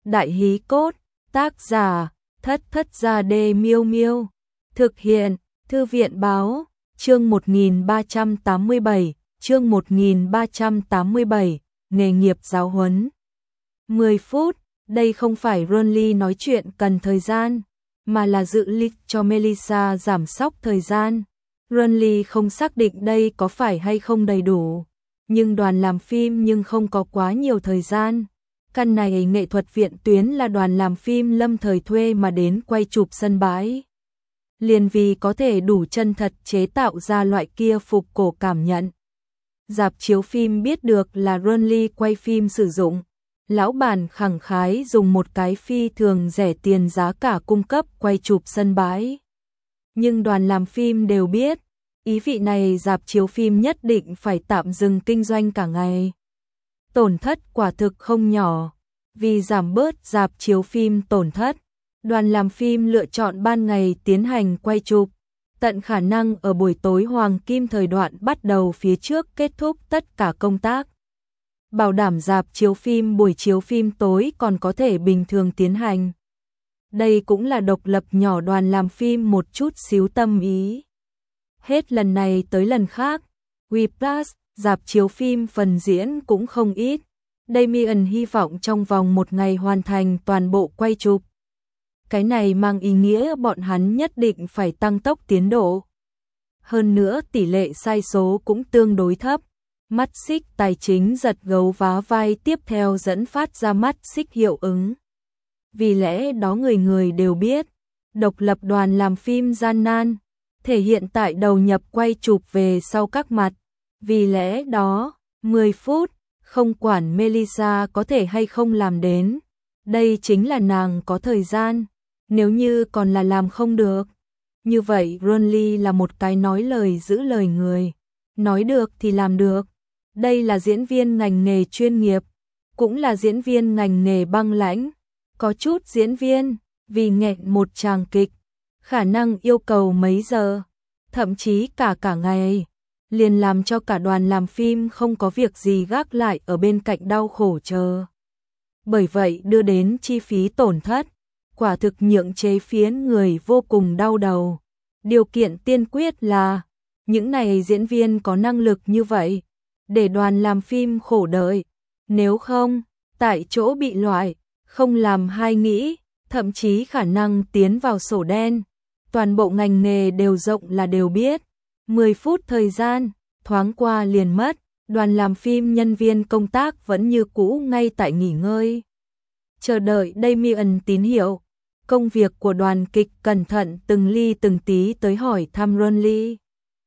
Đại hí cốt, tác giả, Thất Thất Gia Đê Miêu Miêu. Thực hiện, Thư viện báo, chương 1387, chương 1387, nghề nghiệp giáo huấn. 10 phút, đây không phải Ronly nói chuyện cần thời gian, mà là dự lịch cho Melissa giảm sóc thời gian. Ronly không xác định đây có phải hay không đầy đủ, nhưng đoàn làm phim nhưng không có quá nhiều thời gian. Căn này nghệ thuật viện tuyến là đoàn làm phim lâm thời thuê mà đến quay chụp sân bãi. Liền vì có thể đủ chân thật chế tạo ra loại kia phục cổ cảm nhận. Rạp chiếu phim biết được là Ronly quay phim sử dụng. Lão bản khẳng khái dùng một cái phi thường rẻ tiền giá cả cung cấp quay chụp sân bãi. Nhưng đoàn làm phim đều biết, ý vị này rạp chiếu phim nhất định phải tạm dừng kinh doanh cả ngày. Tổn thất quả thực không nhỏ, vì giảm bớt rạp chiếu phim tổn thất, đoàn làm phim lựa chọn ban ngày tiến hành quay chụp, tận khả năng ở buổi tối hoàng kim thời đoạn bắt đầu phía trước kết thúc tất cả công tác. Bảo đảm rạp chiếu phim buổi chiếu phim tối còn có thể bình thường tiến hành. Đây cũng là độc lập nhỏ đoàn làm phim một chút xíu tâm ý. Hết lần này tới lần khác, WePlus, rạp chiếu phim phần diễn cũng không ít. Damien hy vọng trong vòng một ngày hoàn thành toàn bộ quay chụp. Cái này mang ý nghĩa bọn hắn nhất định phải tăng tốc tiến độ. Hơn nữa tỷ lệ sai số cũng tương đối thấp. Mắt xích tài chính giật gấu vá vai tiếp theo dẫn phát ra mắt xích hiệu ứng. Vì lẽ đó người người đều biết, độc lập đoàn làm phim gian nan, thể hiện tại đầu nhập quay chụp về sau các mặt. Vì lẽ đó, 10 phút, không quản Melissa có thể hay không làm đến. Đây chính là nàng có thời gian, nếu như còn là làm không được. Như vậy Ronly là một cái nói lời giữ lời người, nói được thì làm được. Đây là diễn viên ngành nghề chuyên nghiệp, cũng là diễn viên ngành nghề băng lãnh. Có chút diễn viên, vì nghẹn một tràng kịch, khả năng yêu cầu mấy giờ, thậm chí cả ngày, liền làm cho cả đoàn làm phim không có việc gì gác lại ở bên cạnh đau khổ chờ. Bởi vậy đưa đến chi phí tổn thất, quả thực nhượng chế phiến người vô cùng đau đầu. Điều kiện tiên quyết là, những này diễn viên có năng lực như vậy, để đoàn làm phim khổ đợi. Nếu không, tại chỗ bị loại, không làm hay nghĩ, thậm chí khả năng tiến vào sổ đen. Toàn bộ ngành nghề đều rộng là đều biết. 10 phút thời gian, thoáng qua liền mất, đoàn làm phim nhân viên công tác vẫn như cũ ngay tại nghỉ ngơi. Chờ đợi Damien tín hiệu, công việc của đoàn kịch cẩn thận từng ly từng tí tới hỏi thăm Ronly.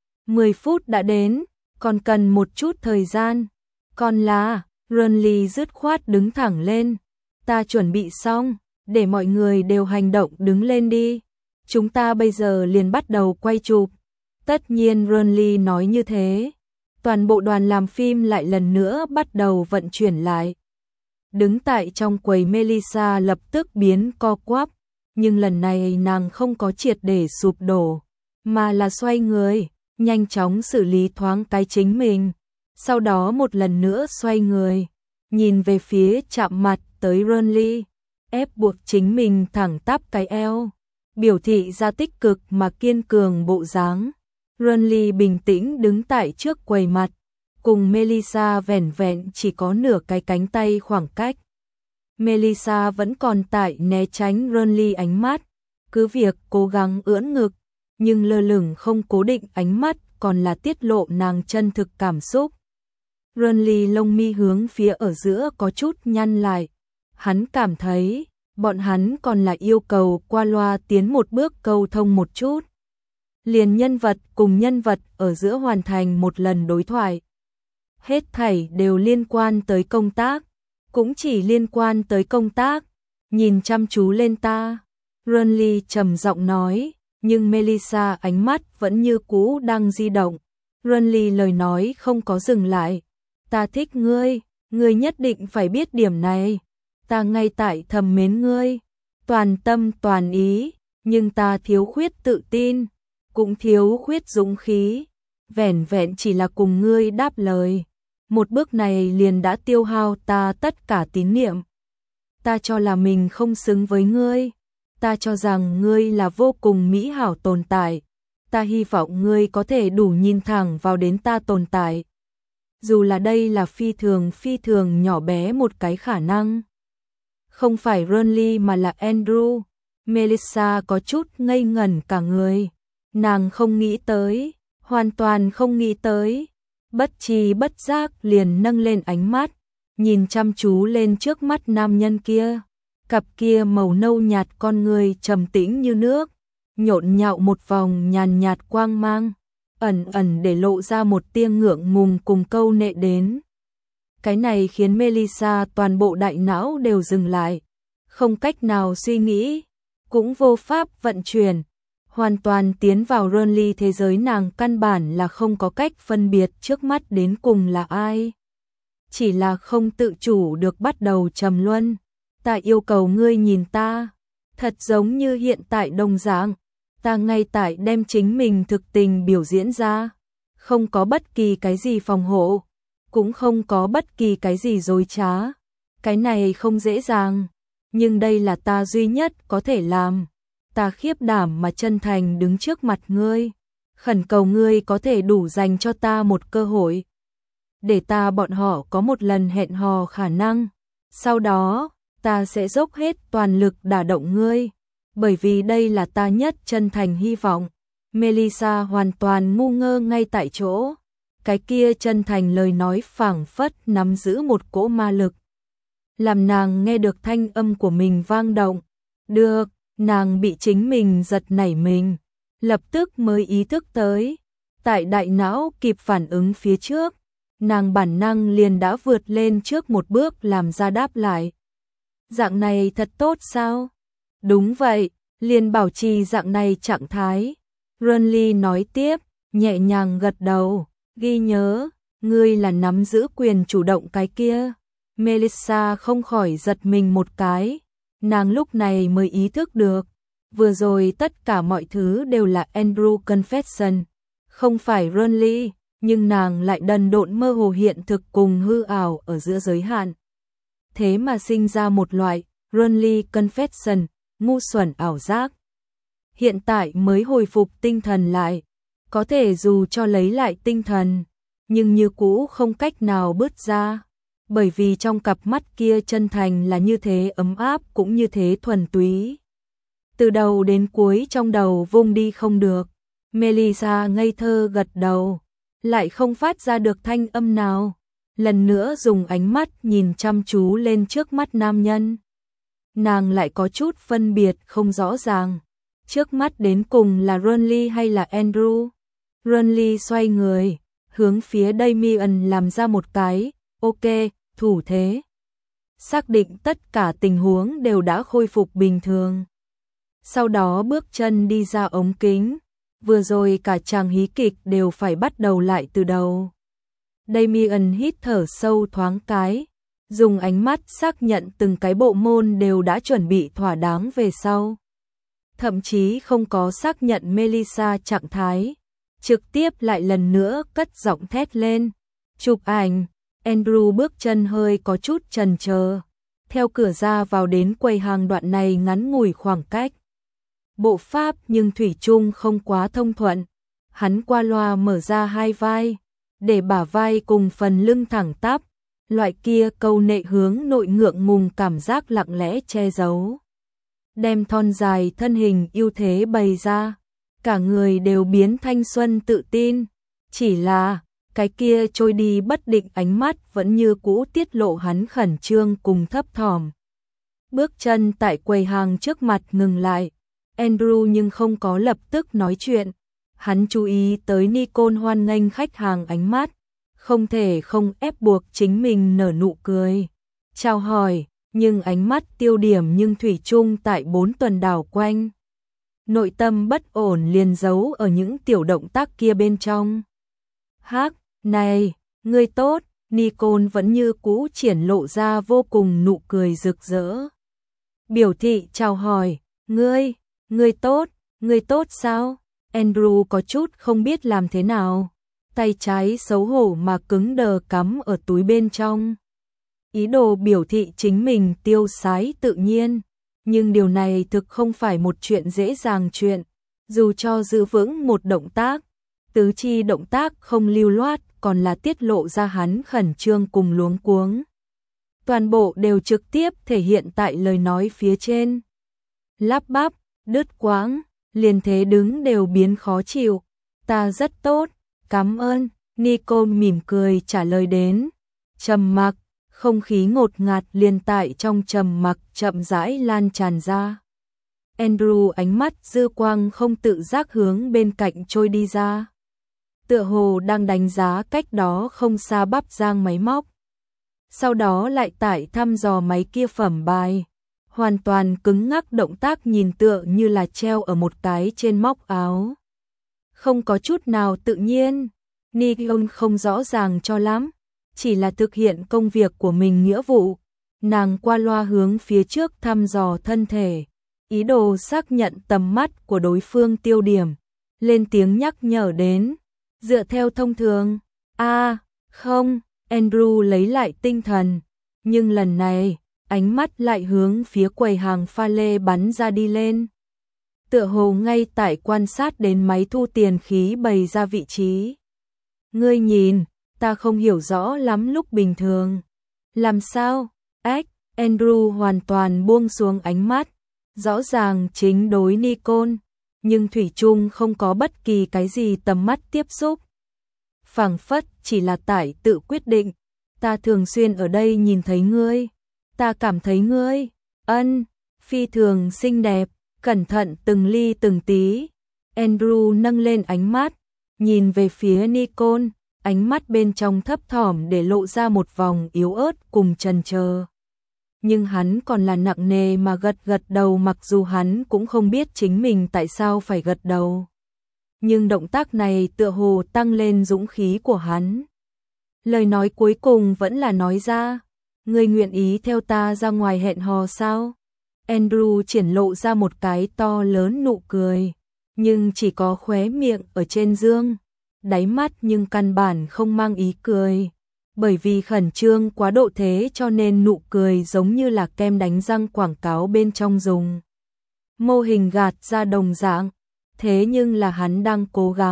10 phút đã đến, còn cần một chút thời gian. Còn là, Ronly dứt khoát đứng thẳng lên. Ta chuẩn bị xong, để mọi người đều hành động đứng lên đi. Chúng ta bây giờ liền bắt đầu quay chụp. Tất nhiên Ronly nói như thế. Toàn bộ đoàn làm phim lại lần nữa bắt đầu vận chuyển lại. Đứng tại trong quầy Melissa lập tức biến co quắp. Nhưng lần này nàng không có triệt để sụp đổ, mà là xoay người, nhanh chóng xử lý thoáng cái chính mình. Sau đó một lần nữa xoay người, nhìn về phía chạm mặt tới Ronly, ép buộc chính mình thẳng tắp cái eo, biểu thị ra tích cực mà kiên cường bộ dáng. Ronly bình tĩnh đứng tại trước quầy mặt, cùng Melissa vẻn vẹn chỉ có nửa cái cánh tay khoảng cách. Melissa vẫn còn tại né tránh Ronly ánh mắt, cứ việc cố gắng ưỡn ngực, nhưng lơ lửng không cố định ánh mắt còn là tiết lộ nàng chân thực cảm xúc. Ronly lông mi hướng phía ở giữa có chút nhăn lại. Hắn cảm thấy, bọn hắn còn là yêu cầu qua loa tiến một bước câu thông một chút. Liền nhân vật cùng nhân vật ở giữa hoàn thành một lần đối thoại. Hết thảy đều liên quan tới công tác, cũng chỉ liên quan tới công tác. Nhìn chăm chú lên ta, Ronly trầm giọng nói, nhưng Melissa ánh mắt vẫn như cũ đang di động. Ronly lời nói không có dừng lại. Ta thích ngươi, ngươi nhất định phải biết điểm này. Ta ngay tại thầm mến ngươi, toàn tâm toàn ý, nhưng ta thiếu khuyết tự tin, cũng thiếu khuyết dũng khí. Vẻn vẹn chỉ là cùng ngươi đáp lời, một bước này liền đã tiêu hao ta tất cả tín niệm. ta cho là mình không xứng với ngươi. Ta cho rằng ngươi là vô cùng mỹ hảo tồn tại. Ta hy vọng ngươi có thể đủ nhìn thẳng vào đến ta tồn tại. Dù là đây là phi thường nhỏ bé một cái khả năng. Không phải Ronly mà là Andrew. Melissa có chút ngây ngẩn cả người. Nàng không nghĩ tới, hoàn toàn không nghĩ tới. Bất tri bất giác liền nâng lên ánh mắt, nhìn chăm chú lên trước mắt nam nhân kia. Cặp kia màu nâu nhạt con người trầm tĩnh như nước, nhộn nhạo một vòng nhàn nhạt quang mang, ẩn ẩn để lộ ra một tia ngượng ngùng cùng câu nệ đến. Cái này khiến Melissa toàn bộ đại não đều dừng lại, không cách nào suy nghĩ, cũng vô pháp vận chuyển, hoàn toàn tiến vào Ronly thế giới. Nàng căn bản là không có cách phân biệt trước mắt đến cùng là ai. Chỉ là không tự chủ được bắt đầu trầm luân. Ta yêu cầu ngươi nhìn ta, thật giống như hiện tại đồng dạng. Ta ngay tại đem chính mình thực tình biểu diễn ra, không có bất kỳ cái gì phòng hộ, cũng không có bất kỳ cái gì dối trá. Cái này không dễ dàng, nhưng đây là ta duy nhất có thể làm. Ta khiếp đảm mà chân thành đứng trước mặt ngươi, khẩn cầu ngươi có thể đủ dành cho ta một cơ hội, để ta bọn họ có một lần hẹn hò khả năng. Sau đó, ta sẽ dốc hết toàn lực đả động ngươi, bởi vì đây là ta nhất chân thành hy vọng. Melissa hoàn toàn ngu ngơ ngay tại chỗ. Cái kia chân thành lời nói phảng phất nắm giữ một cỗ ma lực, làm nàng nghe được thanh âm của mình vang động. Được, nàng bị chính mình giật nảy mình, lập tức mới ý thức tới. Tại đại não kịp phản ứng phía trước, nàng bản năng liền đã vượt lên trước một bước làm ra đáp lại. Dạng này thật tốt sao? Đúng vậy, liền bảo trì dạng này trạng thái. Ronly nói tiếp, nhẹ nhàng gật đầu, ghi nhớ, ngươi là nắm giữ quyền chủ động cái kia. Melissa không khỏi giật mình một cái, nàng lúc này mới ý thức được, vừa rồi tất cả mọi thứ đều là Andrew Confession, không phải Ronly, nhưng nàng lại đần độn mơ hồ hiện thực cùng hư ảo ở giữa giới hạn. Thế mà sinh ra một loại Ronly Confession, ngu xuẩn ảo giác. Hiện tại mới hồi phục tinh thần lại, có thể dù cho lấy lại tinh thần, nhưng như cũ không cách nào bứt ra, bởi vì trong cặp mắt kia chân thành là như thế ấm áp cũng như thế thuần túy. Từ đầu đến cuối trong đầu vung đi không được. Melissa ngây thơ gật đầu, lại không phát ra được thanh âm nào. Lần nữa dùng ánh mắt nhìn chăm chú lên trước mắt nam nhân. Nàng lại có chút phân biệt không rõ ràng, trước mắt đến cùng là Ronly hay là Andrew. Ronly xoay người, hướng phía Damien làm ra một cái ok thủ thế, xác định tất cả tình huống đều đã khôi phục bình thường. Sau đó bước chân đi ra ống kính, vừa rồi cả chàng hí kịch đều phải bắt đầu lại từ đầu. Damien hít thở sâu thoáng cái, dùng ánh mắt xác nhận từng cái bộ môn đều đã chuẩn bị thỏa đáng về sau. Thậm chí không có xác nhận Melissa trạng thái, trực tiếp lại lần nữa cất giọng thét lên. Chụp ảnh. Andrew bước chân hơi có chút chần chờ, theo cửa ra vào đến quầy hàng đoạn này ngắn ngủi khoảng cách. Bộ pháp nhưng thủy chung không quá thông thuận, hắn qua loa mở ra hai vai, để bả vai cùng phần lưng thẳng tắp, loại kia câu nệ hướng nội ngượng ngùng cảm giác lặng lẽ che giấu. Đem thon dài thân hình ưu thế bày ra, cả người đều biến thanh xuân tự tin, chỉ là cái kia trôi đi bất định ánh mắt vẫn như cũ tiết lộ hắn khẩn trương cùng thấp thỏm. Bước chân tại quầy hàng trước mặt ngừng lại, Andrew nhưng không có lập tức nói chuyện, hắn chú ý tới Nicole hoan nghênh khách hàng ánh mắt, không thể không ép buộc chính mình nở nụ cười, chào hỏi, nhưng ánh mắt tiêu điểm nhưng thủy chung tại 4 tuần đảo quanh. Nội tâm bất ổn liền giấu ở những tiểu động tác kia bên trong. Hắc, này, ngươi tốt, Nicole vẫn như cũ triển lộ ra vô cùng nụ cười rực rỡ. Biểu thị chào hỏi, ngươi tốt sao? Andrew có chút không biết làm thế nào, tay trái xấu hổ mà cứng đờ cắm ở túi bên trong. ý đồ biểu thị chính mình tiêu sái tự nhiên, nhưng điều này thực không phải một chuyện dễ dàng chuyện, dù cho giữ vững một động tác, tứ chi động tác không lưu loát còn là tiết lộ ra hắn khẩn trương cùng luống cuống. Toàn bộ đều trực tiếp thể hiện tại lời nói phía trên. Lắp bắp, đứt quãng, liền thế đứng đều biến khó chịu. Ta rất tốt, cảm ơn, Nico mỉm cười trả lời đến. Trầm mặc, không khí ngột ngạt liền tại trong trầm mặc chậm rãi lan tràn ra. Andrew ánh mắt dư quang không tự giác hướng bên cạnh trôi đi ra. Tựa hồ đang đánh giá cách đó không xa bắp giang máy móc. Sau đó lại tại thăm dò máy kia phẩm bài. Hoàn toàn cứng ngắc động tác nhìn tựa như là treo ở một cái trên móc áo. Không có chút nào tự nhiên. Nigon không rõ ràng cho lắm. Chỉ là thực hiện công việc của mình nghĩa vụ. Nàng qua loa hướng phía trước thăm dò thân thể. Ý đồ xác nhận tầm mắt của đối phương tiêu điểm. Lên tiếng nhắc nhở đến. Dựa theo thông thường. Không, Andrew lấy lại tinh thần. Nhưng lần này, ánh mắt lại hướng phía quầy hàng pha lê bắn ra đi lên. Tựa hồ ngay tại quan sát đến máy thu tiền khí bày ra vị trí. Ngươi nhìn, ta không hiểu rõ lắm lúc bình thường. Làm sao? Andrew hoàn toàn buông xuống ánh mắt. Rõ ràng chính đối Nikon, nhưng thủy chung không có bất kỳ cái gì tầm mắt tiếp xúc. Phảng phất chỉ là tại tự quyết định. Ta thường xuyên ở đây nhìn thấy ngươi. Ta cảm thấy ngươi, phi thường xinh đẹp, cẩn thận từng ly từng tí. Andrew nâng lên ánh mắt, nhìn về phía Nikon, ánh mắt bên trong thấp thỏm để lộ ra một vòng yếu ớt cùng chần chờ. Nhưng hắn còn là nặng nề mà gật đầu mặc dù hắn cũng không biết chính mình tại sao phải gật đầu. Nhưng động tác này tựa hồ tăng lên dũng khí của hắn. Lời nói cuối cùng vẫn là nói ra. Ngươi nguyện ý theo ta ra ngoài hẹn hò sao? Andrew triển lộ ra một cái to lớn nụ cười. Nhưng chỉ có khóe miệng ở trên dương. Đáy mắt nhưng căn bản không mang ý cười. Bởi vì khẩn trương quá độ thế cho nên nụ cười giống như là kem đánh răng quảng cáo bên trong dùng. Mô hình gạt ra đồng dạng. Thế nhưng là hắn đang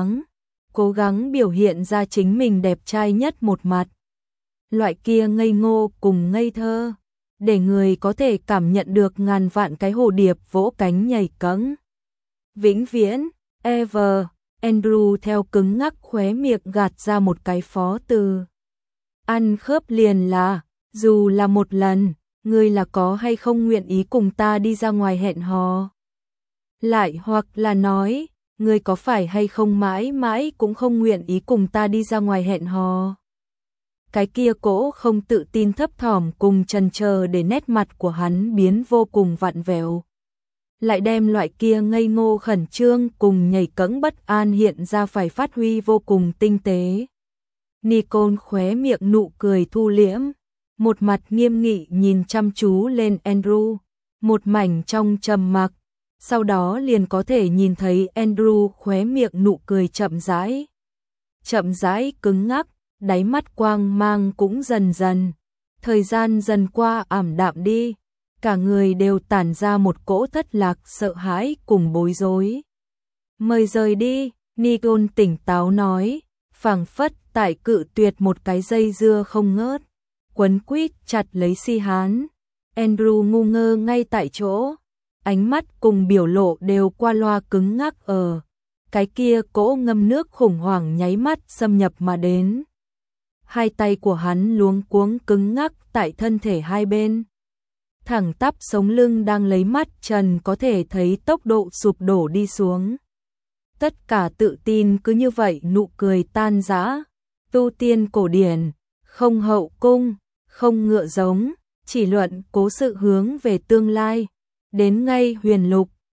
cố gắng biểu hiện ra chính mình đẹp trai nhất một mặt. Loại kia ngây ngô cùng ngây thơ, để người có thể cảm nhận được ngàn vạn cái hồ điệp vỗ cánh nhảy cẫng. Vĩnh viễn, ever, Andrew theo cứng ngắc khóe miệng gạt ra một cái phó từ. Ăn khớp liền là, dù là một lần, ngươi là có hay không nguyện ý cùng ta đi ra ngoài hẹn hò. Lại hoặc là nói, ngươi có phải hay không mãi mãi cũng không nguyện ý cùng ta đi ra ngoài hẹn hò. Cái kia cỗ không tự tin thấp thỏm cùng chần chờ để nét mặt của hắn biến vô cùng vặn vẹo. Lại đem loại kia ngây ngô khẩn trương cùng nhảy cẫng bất an hiện ra phải phát huy vô cùng tinh tế. Nikon khóe miệng nụ cười thu liễm, một mặt nghiêm nghị nhìn chăm chú lên Andrew, một mảnh trong trầm mặc, sau đó liền có thể nhìn thấy Andrew khóe miệng nụ cười chậm rãi cứng ngắc, đáy mắt quang mang cũng dần dần, thời gian dần qua ảm đạm đi, cả người đều tản ra một cỗ thất lạc sợ hãi cùng bối rối. Mời rời đi, Nikon tỉnh táo nói, phảng phất tại cự tuyệt một cái dây dưa không ngớt, quấn quýt chặt lấy Si Hán. Andrew ngu ngơ ngay tại chỗ, ánh mắt cùng biểu lộ đều qua loa cứng ngắc ở. Cái kia cỗ ngâm nước khủng hoảng nháy mắt xâm nhập mà đến. Hai tay của hắn luống cuống cứng ngắc tại thân thể hai bên. Thẳng tắp sống lưng đang lấy mắt trần có thể thấy tốc độ sụp đổ đi xuống. Tất cả tự tin cứ như vậy nụ cười tan rã. Tu tiên cổ điển, không hậu cung, không ngựa giống, chỉ luận cố sự hướng về tương lai. Đến ngay huyền lục,